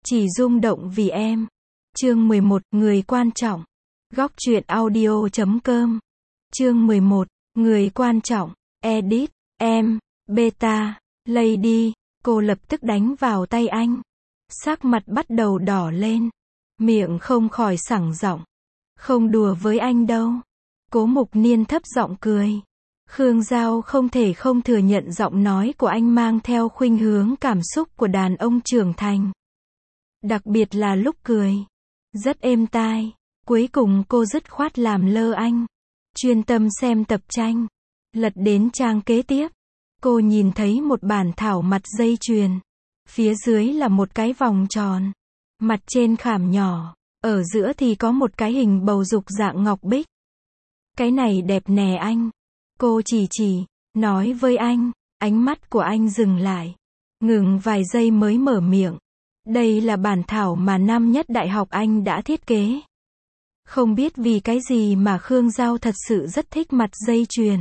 Chỉ rung động vì em. Chương 11, người quan trọng. Góc truyện audio.com. Chương 11, người quan trọng. Edit, em, beta, lady. Cô lập tức đánh vào tay anh. Sắc mặt bắt đầu đỏ lên. Miệng không khỏi sẳng giọng. Không đùa với anh đâu. Cố Mục Niên thấp giọng cười. Khương Giao không thể không thừa nhận giọng nói của anh mang theo khuynh hướng cảm xúc của đàn ông trưởng thành. Đặc biệt là lúc cười. Rất êm tai. Cuối cùng cô dứt khoát làm lơ anh. Chuyên tâm xem tập tranh. Lật đến trang kế tiếp. Cô nhìn thấy một bản thảo mặt dây chuyền. Phía dưới là một cái vòng tròn. Mặt trên khảm nhỏ. Ở giữa thì có một cái hình bầu dục dạng ngọc bích. Cái này đẹp nè anh. Cô chỉ, nói với anh. Ánh mắt của anh dừng lại. Ngừng vài giây mới mở miệng. Đây là bản thảo mà năm nhất đại học anh đã thiết kế. Không biết vì cái gì mà Khương Giao thật sự rất thích mặt dây chuyền.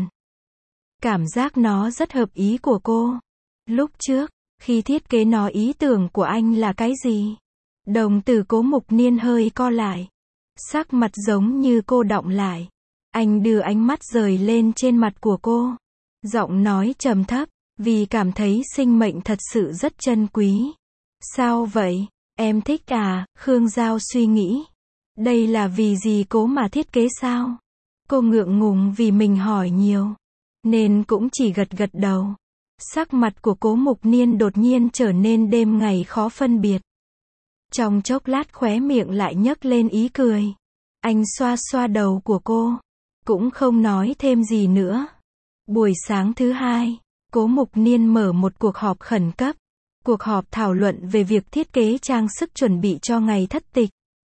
Cảm giác nó rất hợp ý của cô. Lúc trước, khi thiết kế nó ý tưởng của anh là cái gì? Đồng tử Cố Mục Niên hơi co lại. Sắc mặt giống như cô đọng lại. Anh đưa ánh mắt rời lên trên mặt của cô. Giọng nói trầm thấp, vì cảm thấy sinh mệnh thật sự rất chân quý. Sao vậy? Em thích à? Khương Giao suy nghĩ. Đây là vì gì cố mà thiết kế sao? Cô ngượng ngùng vì mình hỏi nhiều. Nên cũng chỉ gật gật đầu. Sắc mặt của Cố Mục Niên đột nhiên trở nên đêm ngày khó phân biệt. Trong chốc lát khóe miệng lại nhấc lên ý cười. Anh xoa xoa đầu của cô. Cũng không nói thêm gì nữa. Buổi sáng thứ hai, Cố Mục Niên mở một cuộc họp khẩn cấp. Cuộc họp thảo luận về việc thiết kế trang sức chuẩn bị cho ngày thất tịch.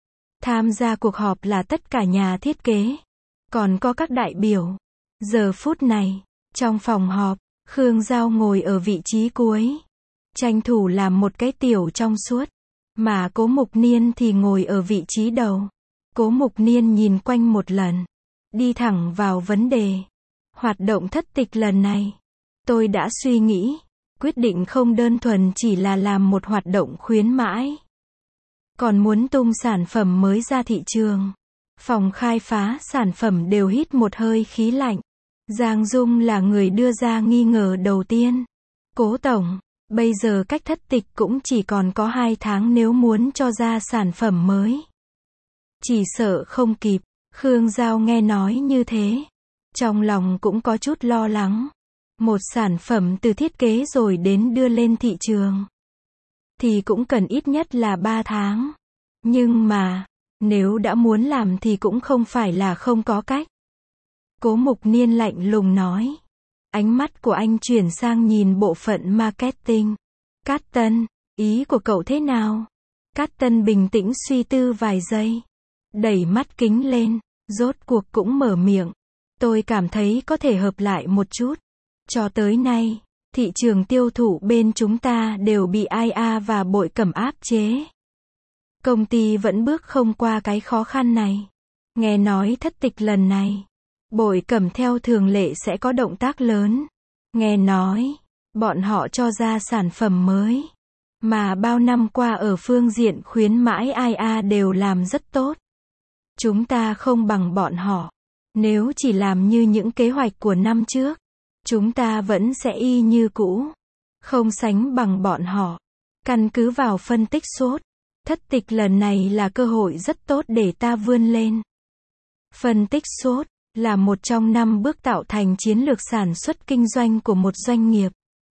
Tham gia cuộc họp là tất cả nhà thiết kế. Còn có các đại biểu. Giờ phút này, trong phòng họp, Khương Giao ngồi ở vị trí cuối. Tranh thủ làm một cái tiểu trong suốt. Mà Cố Mục Niên thì ngồi ở vị trí đầu. Cố Mục Niên nhìn quanh một lần. Đi thẳng vào vấn đề. Hoạt động thất tịch lần này. Tôi đã suy nghĩ. Quyết định không đơn thuần chỉ là làm một hoạt động khuyến mãi. Còn muốn tung sản phẩm mới ra thị trường. Phòng khai phá sản phẩm đều hít một hơi khí lạnh. Giang Dung là người đưa ra nghi ngờ đầu tiên. Cố tổng, bây giờ cách thất tịch cũng chỉ còn có 2 tháng nếu muốn cho ra sản phẩm mới. Chỉ sợ không kịp. Khương Giao nghe nói như thế. Trong lòng cũng có chút lo lắng. Một sản phẩm từ thiết kế rồi đến đưa lên thị trường. Thì cũng cần ít nhất là 3 tháng. Nhưng mà, nếu đã muốn làm thì cũng không phải là không có cách. Cố Mục Niên lạnh lùng nói. Ánh mắt của anh chuyển sang nhìn bộ phận marketing. Cát Tân, ý của cậu thế nào? Cát Tân bình tĩnh suy tư vài giây. Đẩy mắt kính lên, rốt cuộc cũng mở miệng. Tôi cảm thấy có thể hợp lại một chút. Cho tới nay, thị trường tiêu thụ bên chúng ta đều bị IA và Bội Cẩm áp chế. Công ty vẫn bước không qua cái khó khăn này. Nghe nói thất tịch lần này, Bội Cẩm theo thường lệ sẽ có động tác lớn. Nghe nói, bọn họ cho ra sản phẩm mới. Mà bao năm qua ở phương diện khuyến mãi IA đều làm rất tốt. Chúng ta không bằng bọn họ. Nếu chỉ làm như những kế hoạch của năm trước, chúng ta vẫn sẽ y như cũ. Không sánh bằng bọn họ. Căn cứ vào phân tích SWOT, thất tịch lần này là cơ hội rất tốt để ta vươn lên. Phân tích SWOT là một trong 5 bước tạo thành chiến lược sản xuất kinh doanh của một doanh nghiệp.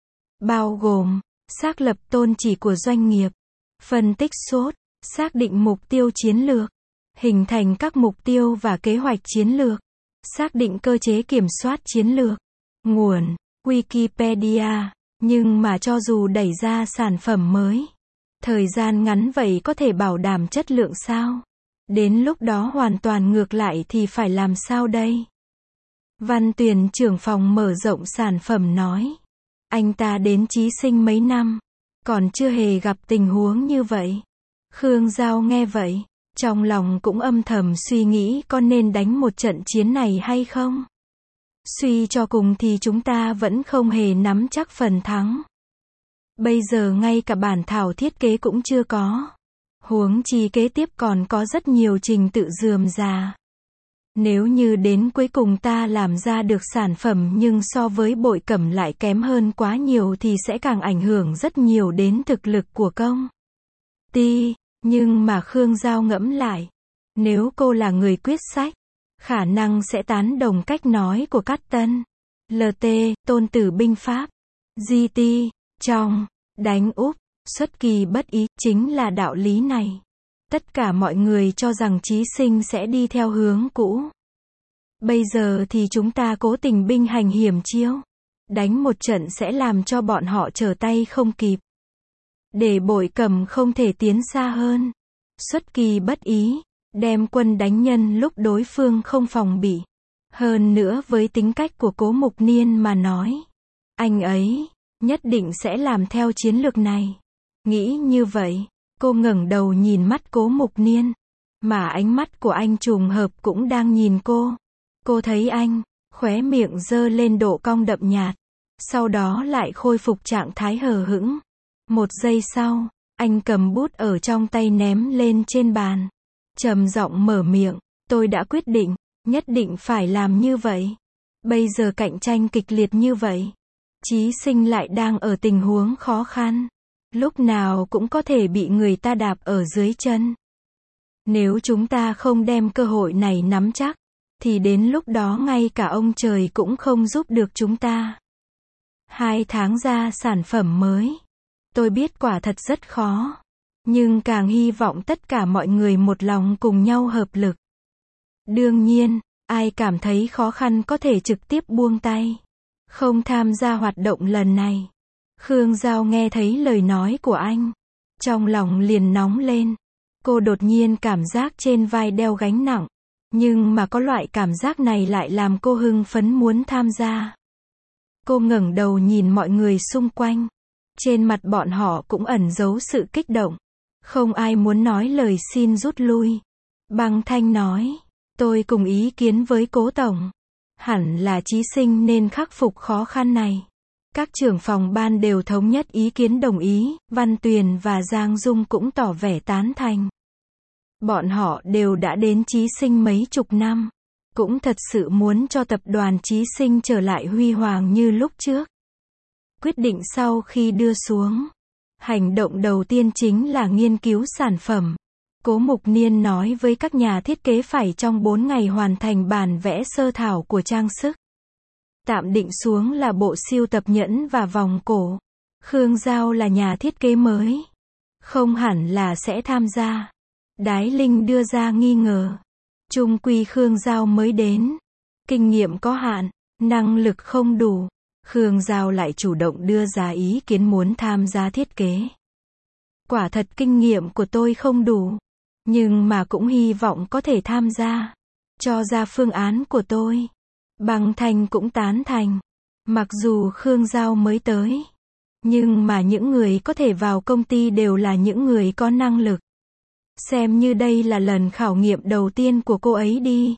Bao gồm, xác lập tôn chỉ của doanh nghiệp. Phân tích SWOT, xác định mục tiêu chiến lược. Hình thành các mục tiêu và kế hoạch chiến lược. Xác định cơ chế kiểm soát chiến lược. Nguồn, Wikipedia. Nhưng mà cho dù đẩy ra sản phẩm mới, thời gian ngắn vậy có thể bảo đảm chất lượng sao? Đến lúc đó hoàn toàn ngược lại thì phải làm sao đây? Văn Tuyền trưởng phòng mở rộng sản phẩm nói. Anh ta đến Chí Sinh mấy năm, còn chưa hề gặp tình huống như vậy. Khương Giao nghe vậy, trong lòng cũng âm thầm suy nghĩ có nên đánh một trận chiến này hay không? Suy cho cùng thì chúng ta vẫn không hề nắm chắc phần thắng. Bây giờ ngay cả bản thảo thiết kế cũng chưa có. Huống chi kế tiếp còn có rất nhiều trình tự rườm rà. Nếu như đến cuối cùng ta làm ra được sản phẩm nhưng so với Bội Cẩm lại kém hơn quá nhiều thì sẽ càng ảnh hưởng rất nhiều đến thực lực của công ty. Nhưng mà Khương Giao ngẫm lại, nếu cô là người quyết sách, khả năng sẽ tán đồng cách nói của Cát Tân. LT, Tôn Tử binh pháp. GT, trong, đánh úp, xuất kỳ bất ý, chính là đạo lý này. Tất cả mọi người cho rằng chí sinh sẽ đi theo hướng cũ. Bây giờ thì chúng ta cố tình binh hành hiểm chiêu. Đánh một trận sẽ làm cho bọn họ trở tay không kịp. Để Bội Cẩm không thể tiến xa hơn. Xuất kỳ bất ý, đem quân đánh nhân lúc đối phương không phòng bị. Hơn nữa với tính cách của Cố Mục Niên mà nói, anh ấy nhất định sẽ làm theo chiến lược này. Nghĩ như vậy, cô ngẩng đầu nhìn mắt Cố Mục Niên, mà ánh mắt của anh trùng hợp cũng đang nhìn cô. Cô thấy anh, khóe miệng giơ lên độ cong đậm nhạt, sau đó lại khôi phục trạng thái hờ hững. Một giây sau, anh cầm bút ở trong tay ném lên trên bàn, trầm giọng mở miệng, tôi đã quyết định, nhất định phải làm như vậy. Bây giờ cạnh tranh kịch liệt như vậy, Chí Sinh lại đang ở tình huống khó khăn, lúc nào cũng có thể bị người ta đạp ở dưới chân. Nếu chúng ta không đem cơ hội này nắm chắc, thì đến lúc đó ngay cả ông trời cũng không giúp được chúng ta. 2 tháng ra sản phẩm mới. Tôi biết quả thật rất khó, nhưng càng hy vọng tất cả mọi người một lòng cùng nhau hợp lực. Đương nhiên, ai cảm thấy khó khăn có thể trực tiếp buông tay, không tham gia hoạt động lần này. Khương Giao nghe thấy lời nói của anh, trong lòng liền nóng lên. Cô đột nhiên cảm giác trên vai đeo gánh nặng, nhưng mà có loại cảm giác này lại làm cô hưng phấn muốn tham gia. Cô ngẩng đầu nhìn mọi người xung quanh. Trên mặt bọn họ cũng ẩn giấu sự kích động. Không ai muốn nói lời xin rút lui. Băng Thanh nói, tôi cùng ý kiến với Cố Tổng. Hẳn là Chí Sinh nên khắc phục khó khăn này. Các trưởng phòng ban đều thống nhất ý kiến đồng ý, Văn Tuyền và Giang Dung cũng tỏ vẻ tán thành. Bọn họ đều đã đến Chí Sinh mấy chục năm, cũng thật sự muốn cho tập đoàn Chí Sinh trở lại huy hoàng như lúc trước. Quyết định sau khi đưa xuống, hành động đầu tiên chính là nghiên cứu sản phẩm. Cố Mục Niên nói với các nhà thiết kế phải trong 4 ngày hoàn thành bản vẽ sơ thảo của trang sức. Tạm định xuống là bộ sưu tập nhẫn và vòng cổ. Khương Giao là nhà thiết kế mới, không hẳn là sẽ tham gia. Đái Linh đưa ra nghi ngờ. Chung quy Khương Giao mới đến, kinh nghiệm có hạn, năng lực không đủ. Khương Giao lại chủ động đưa ra ý kiến muốn tham gia thiết kế. Quả thật kinh nghiệm của tôi không đủ, nhưng mà cũng hy vọng có thể tham gia, cho ra phương án của tôi. Băng Thanh cũng tán thành. Mặc dù Khương Giao mới tới, nhưng mà những người có thể vào công ty đều là những người có năng lực. Xem như đây là lần khảo nghiệm đầu tiên của cô ấy đi.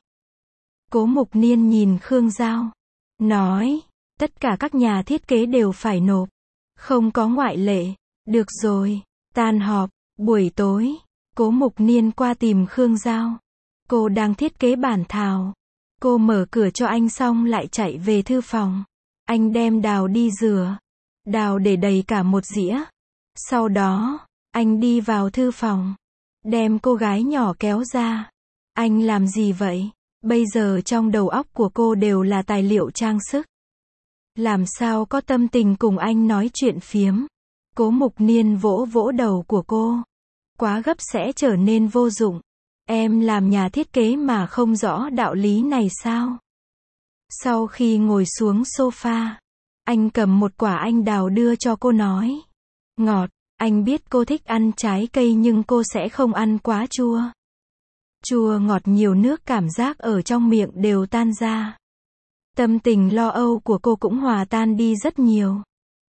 Cố Mục Niên nhìn Khương Giao, nói, tất cả các nhà thiết kế đều phải nộp, không có ngoại lệ. Được rồi, tan họp, buổi tối, Cố Mục Niên qua tìm Khương Giao. Cô đang thiết kế bản thảo. Cô mở cửa cho anh xong lại chạy về thư phòng. Anh đem đào đi rửa. Đào để đầy cả một dĩa. Sau đó, anh đi vào thư phòng, đem cô gái nhỏ kéo ra. Anh làm gì vậy? Bây giờ trong đầu óc của cô đều là tài liệu trang sức. Làm sao có tâm tình cùng anh nói chuyện phiếm? Cố Mục Niên vỗ vỗ đầu của cô. Quá gấp sẽ trở nên vô dụng. Em làm nhà thiết kế mà không rõ đạo lý này sao? Sau khi ngồi xuống sofa, anh cầm một quả anh đào đưa cho cô nói. Ngọt, anh biết cô thích ăn trái cây nhưng cô sẽ không ăn quá chua. Chua ngọt nhiều nước cảm giác ở trong miệng đều tan ra. Tâm tình lo âu của cô cũng hòa tan đi rất nhiều.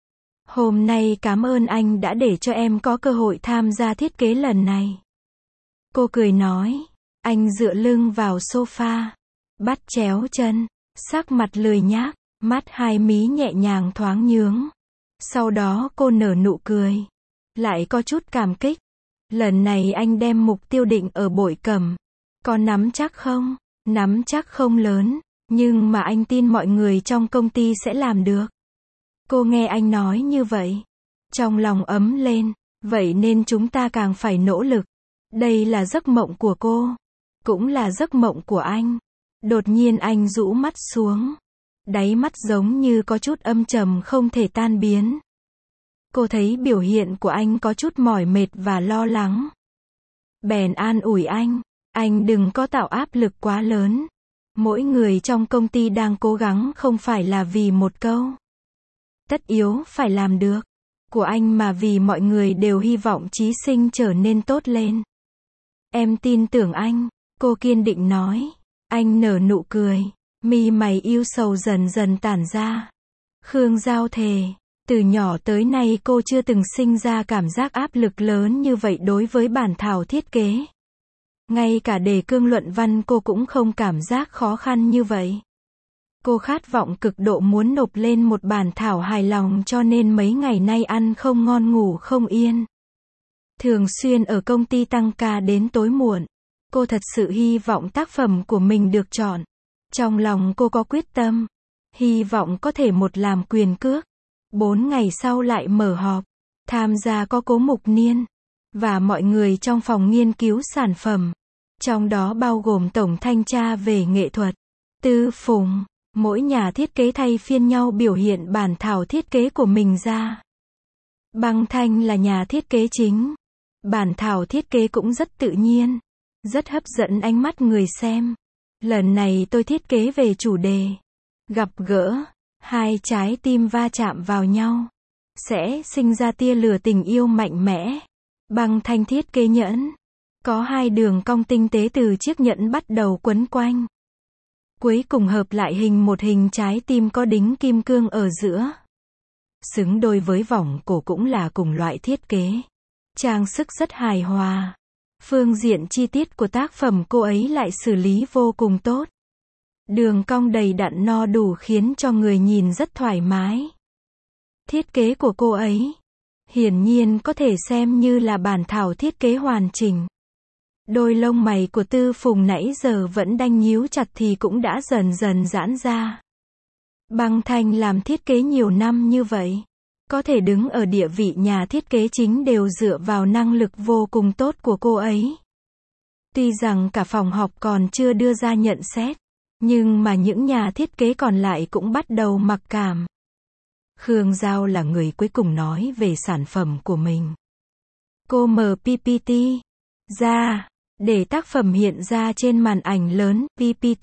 Hôm nay cảm ơn anh đã để cho em có cơ hội tham gia thiết kế lần này. Cô cười nói. Anh dựa lưng vào sofa, bắt chéo chân, sắc mặt lười nhác, mắt hai mí nhẹ nhàng thoáng nhướng. Sau đó cô nở nụ cười, lại có chút cảm kích. Lần này anh đem mục tiêu định ở Bội Cẩm. Có nắm chắc không? Nắm chắc không lớn, nhưng mà anh tin mọi người trong công ty sẽ làm được. Cô nghe anh nói như vậy, trong lòng ấm lên, vậy nên chúng ta càng phải nỗ lực. Đây là giấc mộng của cô, cũng là giấc mộng của anh. Đột nhiên anh rũ mắt xuống, đáy mắt giống như có chút âm trầm không thể tan biến. Cô thấy biểu hiện của anh có chút mỏi mệt và lo lắng. Bèn an ủi anh đừng có tạo áp lực quá lớn. Mỗi người trong công ty đang cố gắng không phải là vì một câu tất yếu phải làm được của anh mà vì mọi người đều hy vọng Chí Sinh trở nên tốt lên. Em tin tưởng anh, cô kiên định nói. Anh nở nụ cười, mi mày yêu sầu dần dần tản ra. Khương Giao thề, từ nhỏ tới nay cô chưa từng sinh ra cảm giác áp lực lớn như vậy đối với bản thảo thiết kế. Ngay cả đề cương luận văn cô cũng không cảm giác khó khăn như vậy. Cô khát vọng cực độ muốn nộp lên một bản thảo hài lòng cho nên mấy ngày nay ăn không ngon ngủ không yên. Thường xuyên ở công ty tăng ca đến tối muộn. Cô thật sự hy vọng tác phẩm của mình được chọn. Trong lòng cô có quyết tâm. Hy vọng có thể một làm quyền cước. 4 ngày sau lại mở họp. Tham gia có Cố Mục Niên. Và mọi người trong phòng nghiên cứu sản phẩm. Trong đó bao gồm tổng thanh tra về nghệ thuật, Tư Phùng. Mỗi nhà thiết kế thay phiên nhau biểu hiện bản thảo thiết kế của mình ra. Băng Thanh là nhà thiết kế chính. Bản thảo thiết kế cũng rất tự nhiên, rất hấp dẫn ánh mắt người xem. Lần này tôi thiết kế về chủ đề gặp gỡ, hai trái tim va chạm vào nhau, sẽ sinh ra tia lửa tình yêu mạnh mẽ. Băng Thanh thiết kế nhẫn, có hai đường cong tinh tế từ chiếc nhẫn bắt đầu quấn quanh. Cuối cùng hợp lại hình một hình trái tim có đính kim cương ở giữa. Xứng đôi với vòng cổ cũng là cùng loại thiết kế. Trang sức rất hài hòa. Phương diện chi tiết của tác phẩm cô ấy lại xử lý vô cùng tốt. Đường cong đầy đặn no đủ khiến cho người nhìn rất thoải mái. Thiết kế của cô ấy hiển nhiên có thể xem như là bản thảo thiết kế hoàn chỉnh. Đôi lông mày của Tư Phùng nãy giờ vẫn đang nhíu chặt thì cũng đã dần dần giãn ra. Băng Thanh làm thiết kế nhiều năm như vậy, có thể đứng ở địa vị nhà thiết kế chính đều dựa vào năng lực vô cùng tốt của cô ấy. Tuy rằng cả phòng họp còn chưa đưa ra nhận xét, nhưng mà những nhà thiết kế còn lại cũng bắt đầu mặc cảm. Khương Giao là người cuối cùng nói về sản phẩm của mình. Cô mở PPT ra, để tác phẩm hiện ra trên màn ảnh lớn. PPT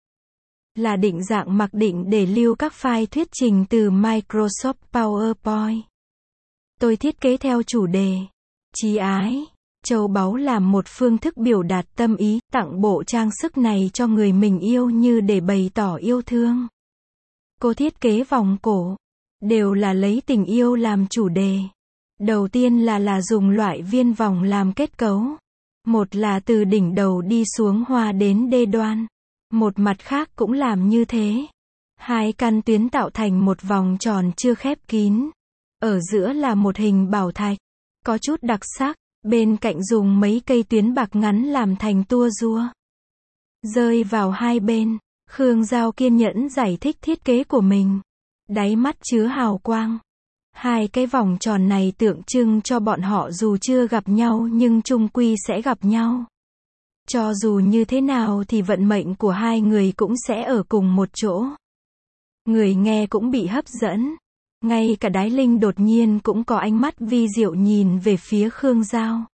là định dạng mặc định để lưu các file thuyết trình từ Microsoft PowerPoint. Tôi thiết kế theo chủ đề Chí ái, châu báu làm một phương thức biểu đạt tâm ý, tặng bộ trang sức này cho người mình yêu như để bày tỏ yêu thương. Cô thiết kế vòng cổ, đều là lấy tình yêu làm chủ đề. Đầu tiên là dùng loại viên vòng làm kết cấu. Một là từ đỉnh đầu đi xuống hoa đến đê đoan. Một mặt khác cũng làm như thế. Hai căn tuyến tạo thành một vòng tròn chưa khép kín. Ở giữa là một hình bảo thạch, có chút đặc sắc, bên cạnh dùng mấy cây tuyến bạc ngắn làm thành tua rua. Rơi vào hai bên, Khương Giao kiên nhẫn giải thích thiết kế của mình. Đáy mắt chứa hào quang. Hai cái vòng tròn này tượng trưng cho bọn họ dù chưa gặp nhau nhưng chung quy sẽ gặp nhau. Cho dù như thế nào thì vận mệnh của hai người cũng sẽ ở cùng một chỗ. Người nghe cũng bị hấp dẫn. Ngay cả Đái Linh đột nhiên cũng có ánh mắt vi diệu nhìn về phía Khương Giao.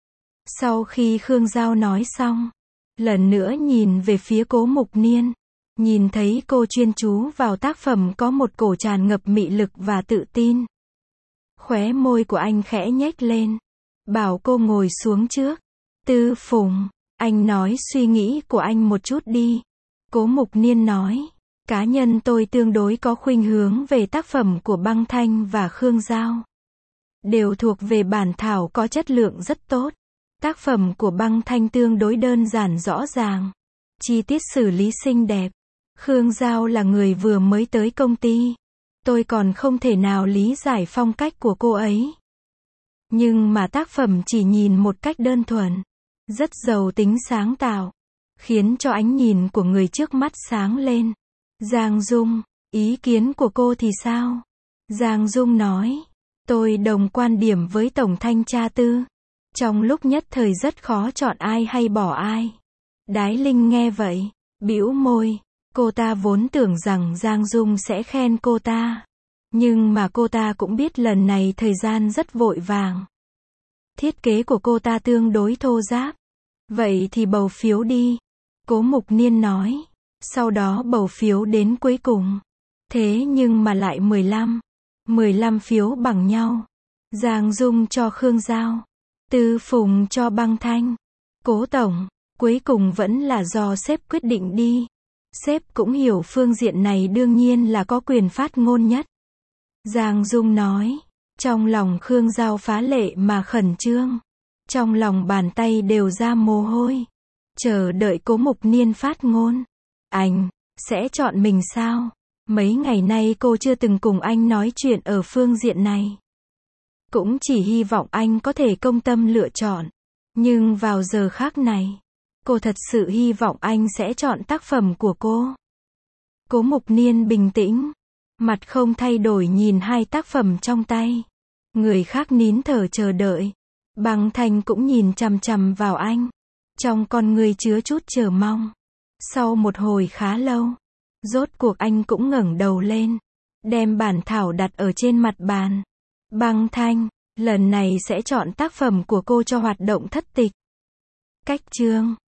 Sau khi Khương Giao nói xong, lần nữa nhìn về phía Cố Mục Niên. Nhìn thấy cô chuyên chú vào tác phẩm có một cổ tràn ngập mị lực và tự tin. Khóe môi của anh khẽ nhếch lên. Bảo cô ngồi xuống trước. Tư Phùng, anh nói suy nghĩ của anh một chút đi. Cố Mục Niên nói. Cá nhân tôi tương đối có khuynh hướng về tác phẩm của Băng Thanh và Khương Giao. Đều thuộc về bản thảo có chất lượng rất tốt. Tác phẩm của Băng Thanh tương đối đơn giản rõ ràng. Chi tiết xử lý xinh đẹp. Khương Giao là người vừa mới tới công ty. Tôi còn không thể nào lý giải phong cách của cô ấy. Nhưng mà tác phẩm chỉ nhìn một cách đơn thuần, rất giàu tính sáng tạo, khiến cho ánh nhìn của người trước mắt sáng lên. Giang Dung, ý kiến của cô thì sao? Giang Dung nói, tôi đồng quan điểm với Tổng Thanh tra Tư. Trong lúc nhất thời rất khó chọn ai hay bỏ ai. Đái Linh nghe vậy, bĩu môi. Cô ta vốn tưởng rằng Giang Dung sẽ khen cô ta. Nhưng mà cô ta cũng biết lần này thời gian rất vội vàng. Thiết kế của cô ta tương đối thô ráp. Vậy thì bầu phiếu đi. Cố Mục Niên nói. Sau đó bầu phiếu đến cuối cùng. Thế nhưng mà lại 15 phiếu bằng nhau. Giang Dung cho Khương Giao. Tư Phùng cho Băng Thanh. Cố Tổng, cuối cùng vẫn là do sếp quyết định đi. Sếp cũng hiểu phương diện này đương nhiên là có quyền phát ngôn nhất. Giang Dung nói. Trong lòng Khương Giao phá lệ mà khẩn trương. Trong lòng bàn tay đều ra mồ hôi. Chờ đợi Cố Mục Niên phát ngôn. Anh, sẽ chọn mình sao? Mấy ngày nay cô chưa từng cùng anh nói chuyện ở phương diện này. Cũng chỉ hy vọng anh có thể công tâm lựa chọn. Nhưng vào giờ khác này, cô thật sự hy vọng anh sẽ chọn tác phẩm của cô. Cố Mục Niên bình tĩnh, mặt không thay đổi nhìn hai tác phẩm trong tay. Người khác nín thở chờ đợi. Băng Thanh cũng nhìn chằm chằm vào anh. Trong con người chứa chút chờ mong. Sau một hồi khá lâu, rốt cuộc anh cũng ngẩng đầu lên, đem bản thảo đặt ở trên mặt bàn. Băng Thanh, lần này sẽ chọn tác phẩm của cô cho hoạt động thất tịch. Cách chương